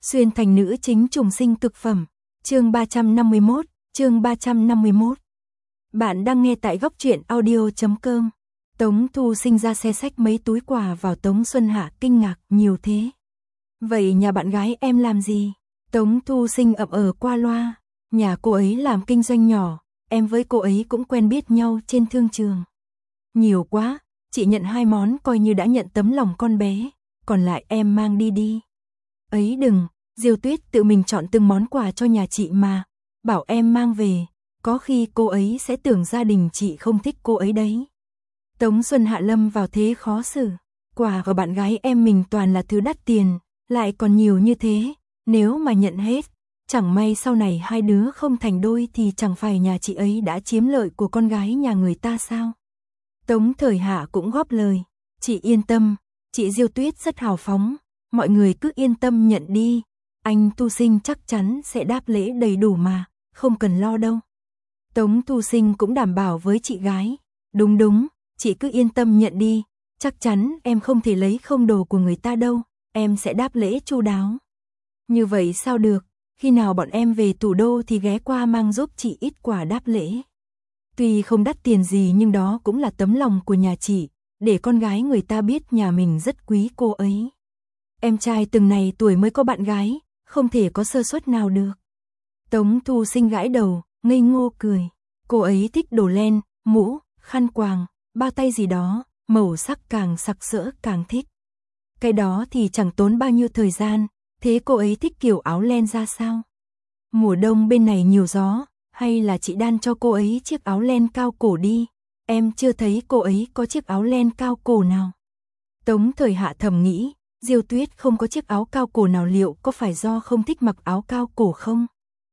Xuyên thành nữ chính trùng sinh cực phẩm. Chương 351, chương 351. Bạn đang nghe tại góc truyện audio.com. Tống Thu Sinh ra xe xách mấy túi quà vào. Tống Xuân Hạ kinh ngạc, nhiều thế. Vậy nhà bạn gái em làm gì? Tống Thu Sinh ậm qua loa. Nhà cô ấy làm kinh doanh nhỏ, em với cô ấy cũng quen biết nhau trên thương trường. Nhiều quá, chị nhận 2 món coi như đã nhận tấm lòng con bé, còn lại em mang đi đi. Ấy đừng, Diêu Tuyết tự mình chọn từng món quà cho nhà chị mà, bảo em mang về, có khi cô ấy sẽ tưởng gia đình chị không thích cô ấy đấy. Tống Xuân Hạ lâm vào thế khó xử, quà của bạn gái em mình toàn là thứ đắt tiền, lại còn nhiều như thế, nếu mà nhận hết, chẳng may sau này hai đứa không thành đôi thì chẳng phải nhà chị ấy đã chiếm lợi của con gái nhà người ta sao? Tống Thời Hạ cũng góp lời, chị yên tâm, chị Diêu Tuyết rất hào phóng, mọi người cứ yên tâm nhận đi, anh Thu Sinh chắc chắn sẽ đáp lễ đầy đủ mà, không cần lo đâu. Tống Thu Sinh cũng đảm bảo với chị gái, đúng, chị cứ yên tâm nhận đi, chắc chắn em không thể lấy không đồ của người ta đâu, em sẽ đáp lễ chu đáo. Như vậy sao được, khi nào bọn em về thủ đô thì ghé qua mang giúp chị ít quà đáp lễ. Tuy không đắt tiền gì nhưng đó cũng là tấm lòng của nhà chị, để con gái người ta biết nhà mình rất quý cô ấy. Em trai từng này tuổi mới có bạn gái, không thể có sơ suất nào được. Tống Thu Sinh gãi đầu, ngây ngô cười. Cô ấy thích đồ len, mũ, khăn quàng, bao tay gì đó, màu sắc càng sặc sỡ càng thích. Cái đó thì chẳng tốn bao nhiêu thời gian, thế cô ấy thích kiểu áo len ra sao? Mùa đông bên này nhiều gió, hay là chị đan cho cô ấy chiếc áo len cao cổ đi, em chưa thấy cô ấy có chiếc áo len cao cổ nào. Tống Thời Hạ thầm nghĩ, Diêu Tuyết không có chiếc áo cao cổ nào liệu có phải do không thích mặc áo cao cổ không?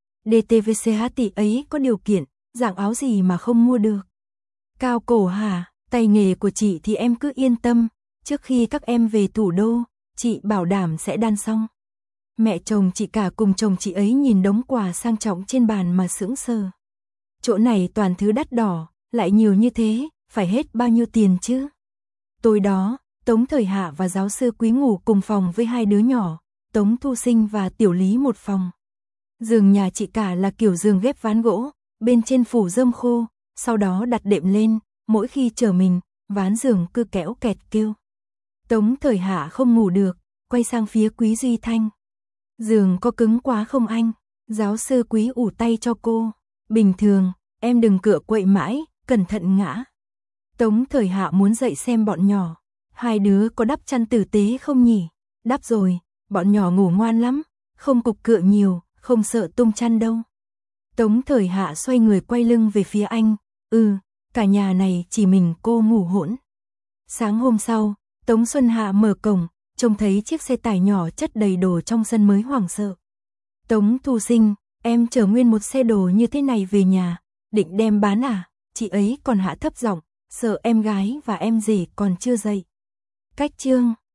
DTVCH tỷ ấy có điều kiện, dạng áo gì mà không mua được. Cao cổ hả, tay nghề của chị thì em cứ yên tâm, trước khi các em về thủ đô, chị bảo đảm sẽ đan xong. Mẹ chồng chị cả cùng chồng chị ấy nhìn đống quà sang trọng trên bàn mà sững sờ. Chỗ này toàn thứ đắt đỏ, lại nhiều như thế, phải hết bao nhiêu tiền chứ? Tối đó, Tống Thời Hạ và giáo sư Quý ngủ cùng phòng với 2 đứa nhỏ, Tống Thu Sinh và Tiểu Lý một phòng. Giường nhà chị cả là kiểu giường ghép ván gỗ, bên trên phủ rơm khô, sau đó đặt đệm lên, mỗi khi trở mình, ván giường cứ kéo kẹt kêu. Tống Thời Hạ không ngủ được, quay sang phía Quý Duy Thanh. Giường có cứng quá không anh? Giáo sư Quý ủ tay cho cô. Bình thường, em đừng cựa quậy mãi, cẩn thận ngã. Tống Thời Hạ muốn dậy xem bọn nhỏ. 2 đứa có đắp chăn tử tế không nhỉ? Đắp rồi, bọn nhỏ ngủ ngoan lắm, không cục cựa nhiều, không sợ tung chăn đâu. Tống Thời Hạ xoay người quay lưng về phía anh. Cả nhà này chỉ mình cô ngủ hỗn. Sáng hôm sau, Tống Xuân Hạ mở cổng, trông thấy chiếc xe tải nhỏ chất đầy đồ trong sân mới hoảng sợ. Tống Thu Sinh, em chở nguyên một xe đồ như thế này về nhà, định đem bán à? Chị ấy còn hạ thấp giọng, sợ em gái và em rể còn chưa dậy. Cách chương